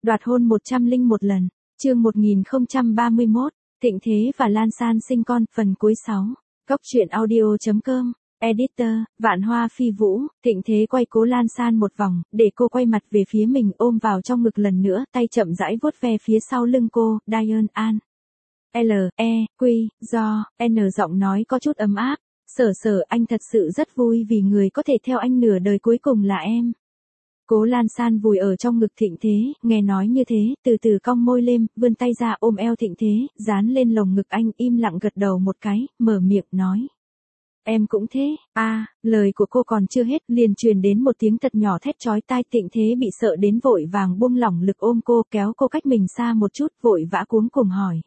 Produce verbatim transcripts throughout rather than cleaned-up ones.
Đoạt hôn một trăm lẻ một lần, chương một nghìn không trăm ba mươi mốt, Thịnh Thế và Lan San sinh con, phần cuối sáu. Góc truyện audio chấm com, Editor, Vạn Hoa Phi Vũ. Thịnh Thế quay Cố Lan San một vòng, để cô quay mặt về phía mình, ôm vào trong ngực lần nữa, tay chậm rãi vuốt ve phía sau lưng cô. Diane An. L, E, Q, do, N giọng nói có chút ấm áp. Sở sở, anh thật sự rất vui vì người có thể theo anh nửa đời cuối cùng là em. Cố Lan San vùi ở trong ngực Thịnh Thế, nghe nói như thế, từ từ cong môi lên, vươn tay ra ôm eo Thịnh Thế, dán lên lồng ngực anh, im lặng gật đầu một cái, mở miệng nói. Em cũng thế. A, à, lời của cô còn chưa hết, liền truyền đến một tiếng thật nhỏ thét chói tai. Thịnh Thế bị sợ đến vội vàng buông lỏng lực ôm cô, kéo cô cách mình xa một chút, vội vã cuống cùng hỏi.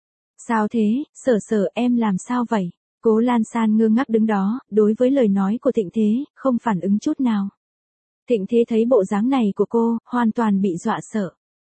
Sao thế, sở sở, em làm sao vậy? Cố Lan San ngơ ngác đứng đó, đối với lời nói của Thịnh Thế, không phản ứng chút nào. Thịnh Thế thấy bộ dáng này của cô, hoàn toàn bị dọa sợ.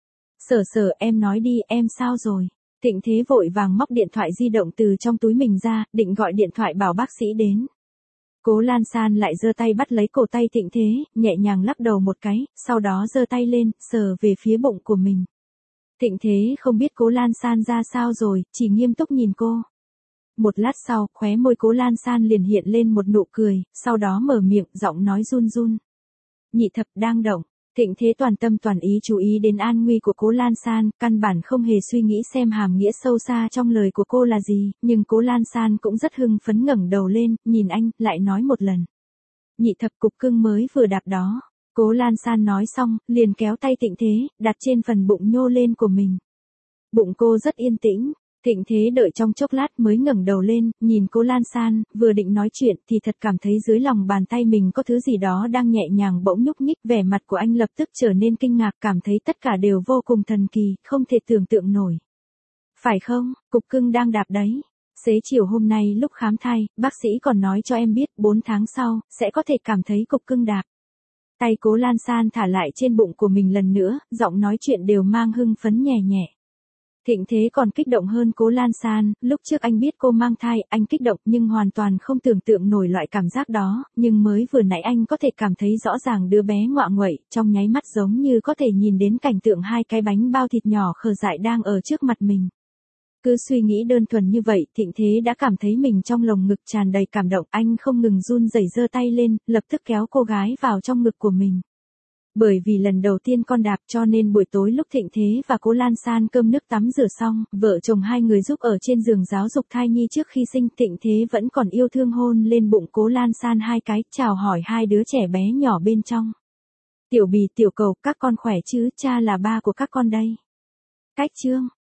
Sở sở, em nói đi, em sao rồi? Thịnh Thế vội vàng móc điện thoại di động từ trong túi mình ra, định gọi điện thoại bảo bác sĩ đến. Cố Lan San lại giơ tay bắt lấy cổ tay Thịnh Thế, nhẹ nhàng lắc đầu một cái, sau đó giơ tay lên, sờ về phía bụng của mình. Thịnh Thế không biết Cố Lan San ra sao rồi, chỉ nghiêm túc nhìn cô. Một lát sau, khóe môi Cố Lan San liền hiện lên một nụ cười, sau đó mở miệng, giọng nói run run. Nhị thập đang động. Thịnh Thế toàn tâm toàn ý chú ý đến an nguy của Cố Lan San, căn bản không hề suy nghĩ xem hàm nghĩa sâu xa trong lời của cô là gì, nhưng Cố Lan San cũng rất hưng phấn ngẩng đầu lên, nhìn anh, lại nói một lần. Nhị thập cục cưng mới vừa đạp đó. Cố Lan San nói xong, liền kéo tay Thịnh Thế, đặt trên phần bụng nhô lên của mình. Bụng cô rất yên tĩnh. Thịnh Thế đợi trong chốc lát mới ngẩng đầu lên, nhìn Cố Lan San, vừa định nói chuyện thì thật cảm thấy dưới lòng bàn tay mình có thứ gì đó đang nhẹ nhàng bỗng nhúc nhích, vẻ mặt của anh lập tức trở nên kinh ngạc, cảm thấy tất cả đều vô cùng thần kỳ, không thể tưởng tượng nổi. Phải không, cục cưng đang đạp đấy. Xế chiều hôm nay lúc khám thai, bác sĩ còn nói cho em biết bốn tháng sau, sẽ có thể cảm thấy cục cưng đạp. Tay Cố Lan San thả lại trên bụng của mình lần nữa, giọng nói chuyện đều mang hưng phấn nhẹ nhẹ. Thịnh Thế còn kích động hơn Cố Lan San, lúc trước anh biết cô mang thai, anh kích động nhưng hoàn toàn không tưởng tượng nổi loại cảm giác đó, nhưng mới vừa nãy anh có thể cảm thấy rõ ràng đứa bé ngoạ nguậy, trong nháy mắt giống như có thể nhìn đến cảnh tượng hai cái bánh bao thịt nhỏ khờ dại đang ở trước mặt mình. Cứ suy nghĩ đơn thuần như vậy, Thịnh Thế đã cảm thấy mình trong lồng ngực tràn đầy cảm động, anh không ngừng run rẩy giơ tay lên, lập tức kéo cô gái vào trong ngực của mình. Bởi vì lần đầu tiên con đạp cho nên buổi tối lúc Thịnh Thế và Cố Lan San cơm nước tắm rửa xong, vợ chồng hai người giúp ở trên giường giáo dục thai nhi trước khi sinh, Thịnh Thế vẫn còn yêu thương hôn lên bụng Cố Lan San hai cái, chào hỏi hai đứa trẻ bé nhỏ bên trong. Tiểu Bì, Tiểu Cầu, các con khỏe chứ, cha là ba của các con đây. Cách chương.